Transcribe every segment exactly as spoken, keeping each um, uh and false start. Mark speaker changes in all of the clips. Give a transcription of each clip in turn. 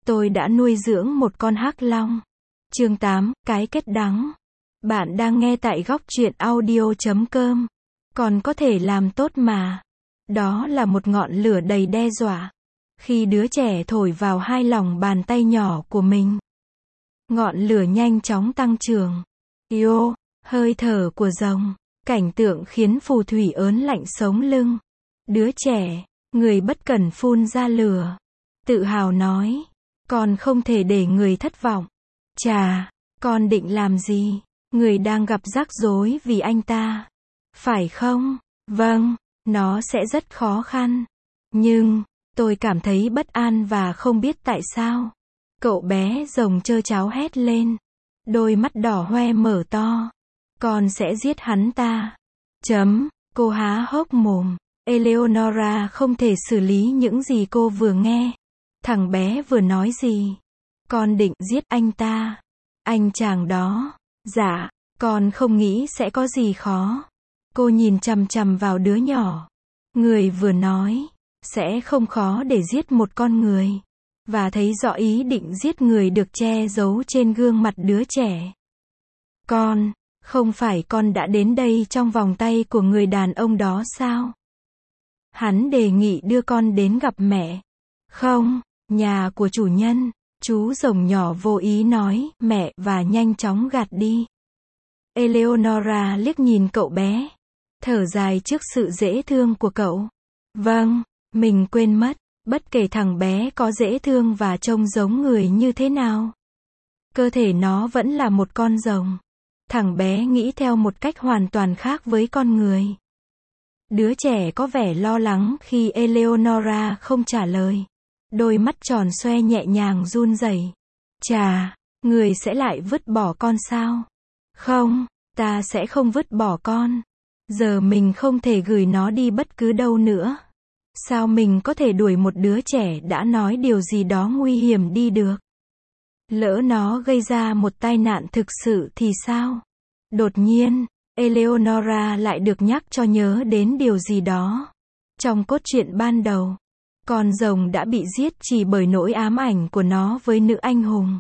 Speaker 1: tôi đã nuôi dưỡng một con hắc long. Chương tám, cái kết đắng. Bạn đang nghe tại góc truyện audio chấm com. Còn có thể làm tốt mà. Đó là một ngọn lửa đầy đe dọa. Khi đứa trẻ thổi vào hai lòng bàn tay nhỏ của mình. Ngọn lửa nhanh chóng tăng trưởng. Yo, hơi thở của rồng. Cảnh tượng khiến phù thủy ớn lạnh sống lưng. Đứa trẻ, người bất cẩn phun ra lửa. Tự hào nói, con không thể để người thất vọng. Chà, con định làm gì? Người đang gặp rắc rối vì anh ta. Phải không? Vâng, nó sẽ rất khó khăn. Nhưng, tôi cảm thấy bất an và không biết tại sao. Cậu bé rồng trơ tráo hét lên. Đôi mắt đỏ hoe mở to. Con sẽ giết hắn ta. Chấm, cô há hốc mồm. Eleonora không thể xử lý những gì cô vừa nghe. Thằng bé vừa nói gì? Con định giết anh ta. Anh chàng đó. Dạ, con không nghĩ sẽ có gì khó. Cô nhìn chằm chằm vào đứa nhỏ. Người vừa nói, sẽ không khó để giết một con người. Và thấy rõ ý định giết người được che giấu trên gương mặt đứa trẻ. Con, không phải con đã đến đây trong vòng tay của người đàn ông đó sao? Hắn đề nghị đưa con đến gặp mẹ. Không, nhà của chủ nhân. Chú rồng nhỏ vô ý nói, mẹ, và nhanh chóng gạt đi. Eleonora liếc nhìn cậu bé. Thở dài trước sự dễ thương của cậu. Vâng, mình quên mất, bất kể thằng bé có dễ thương và trông giống người như thế nào. Cơ thể nó vẫn là một con rồng. Thằng bé nghĩ theo một cách hoàn toàn khác với con người. Đứa trẻ có vẻ lo lắng khi Eleonora không trả lời. Đôi mắt tròn xoe nhẹ nhàng run rẩy. Chà, người sẽ lại vứt bỏ con sao? Không, ta sẽ không vứt bỏ con. Giờ mình không thể gửi nó đi bất cứ đâu nữa. Sao mình có thể đuổi một đứa trẻ đã nói điều gì đó nguy hiểm đi được? Lỡ nó gây ra một tai nạn thực sự thì sao? Đột nhiên, Eleonora lại được nhắc cho nhớ đến điều gì đó. Trong cốt truyện ban đầu, con rồng đã bị giết chỉ bởi nỗi ám ảnh của nó với nữ anh hùng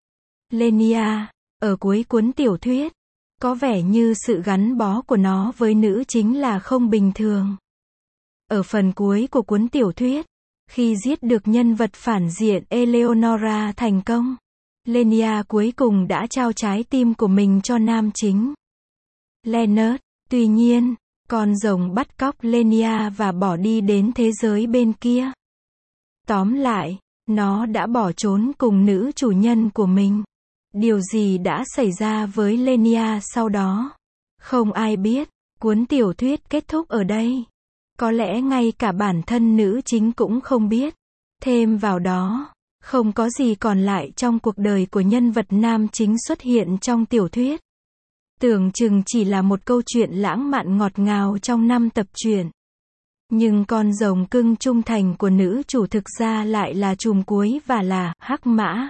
Speaker 1: Lenia. Ở cuối cuốn tiểu thuyết, có vẻ như sự gắn bó của nó với nữ chính là không bình thường. Ở phần cuối của cuốn tiểu thuyết, khi giết được nhân vật phản diện Eleonora thành công, Lenia cuối cùng đã trao trái tim của mình cho nam chính Leonard. Tuy nhiên, con rồng bắt cóc Lenia và bỏ đi đến thế giới bên kia. Tóm lại, nó đã bỏ trốn cùng nữ chủ nhân của mình. Điều gì đã xảy ra với Lenia sau đó? Không ai biết. Cuốn tiểu thuyết kết thúc ở đây. Có lẽ ngay cả bản thân nữ chính cũng không biết. Thêm vào đó, không có gì còn lại trong cuộc đời của nhân vật nam chính xuất hiện trong tiểu thuyết. Tưởng chừng chỉ là một câu chuyện lãng mạn ngọt ngào trong năm tập truyện. Nhưng con rồng cưng trung thành của nữ chủ thực ra lại là trùm cuối và là hắc mã.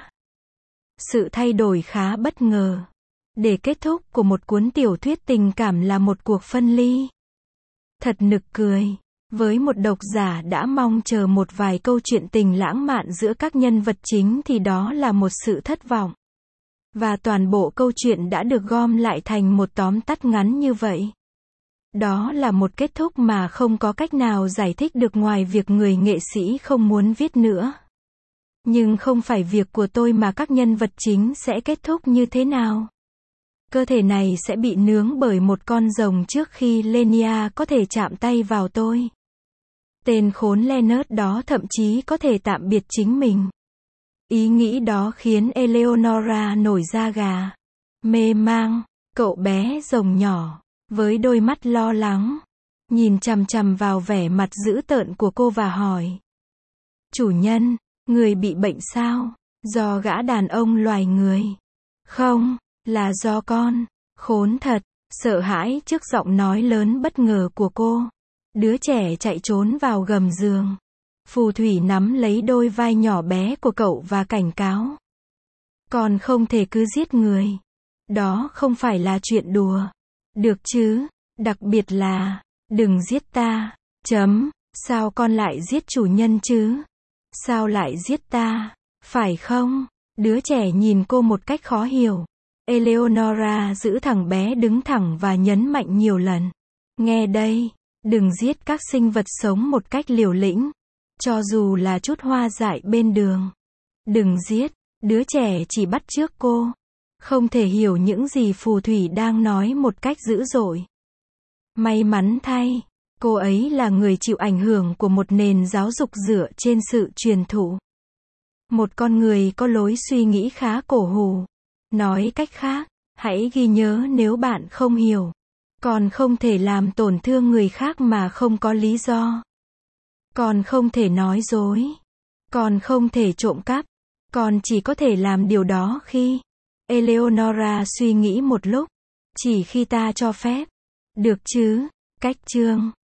Speaker 1: Sự thay đổi khá bất ngờ. Để kết thúc của một cuốn tiểu thuyết tình cảm là một cuộc phân ly. Thật nực cười. Với một độc giả đã mong chờ một vài câu chuyện tình lãng mạn giữa các nhân vật chính thì đó là một sự thất vọng. Và toàn bộ câu chuyện đã được gom lại thành một tóm tắt ngắn như vậy. Đó là một kết thúc mà không có cách nào giải thích được ngoài việc người nghệ sĩ không muốn viết nữa. Nhưng không phải việc của tôi mà các nhân vật chính sẽ kết thúc như thế nào. Cơ thể này sẽ bị nướng bởi một con rồng trước khi Lenia có thể chạm tay vào tôi. Tên khốn Leonard đó thậm chí có thể tạm biệt chính mình. Ý nghĩ đó khiến Eleonora nổi da gà. Mê mang, cậu bé rồng nhỏ, với đôi mắt lo lắng, nhìn chằm chằm vào vẻ mặt dữ tợn của cô và hỏi. Chủ nhân, người bị bệnh sao? Do gã đàn ông loài người? Không, là do con. Khốn thật, sợ hãi trước giọng nói lớn bất ngờ của cô. Đứa trẻ chạy trốn vào gầm giường. Phù thủy nắm lấy đôi vai nhỏ bé của cậu và cảnh cáo. Con không thể cứ giết người. Đó không phải là chuyện đùa. Được chứ, đặc biệt là, đừng giết ta. Chấm, sao con lại giết chủ nhân chứ? Sao lại giết ta? Phải không? Đứa trẻ nhìn cô một cách khó hiểu. Eleonora giữ thằng bé đứng thẳng và nhấn mạnh nhiều lần. Nghe đây, đừng giết các sinh vật sống một cách liều lĩnh. Cho dù là chút hoa dại bên đường. Đừng giết. Đứa trẻ chỉ bắt chước cô. Không thể hiểu những gì phù thủy đang nói một cách dữ dội. May mắn thay, cô ấy là người chịu ảnh hưởng của một nền giáo dục dựa trên sự truyền thụ. Một con người có lối suy nghĩ khá cổ hủ. Nói cách khác, hãy ghi nhớ nếu bạn không hiểu. Còn không thể làm tổn thương người khác mà không có lý do. Còn không thể nói dối. Còn không thể trộm cắp. Còn chỉ có thể làm điều đó khi... Eleonora suy nghĩ một lúc. Chỉ khi ta cho phép. Được chứ? Cách chương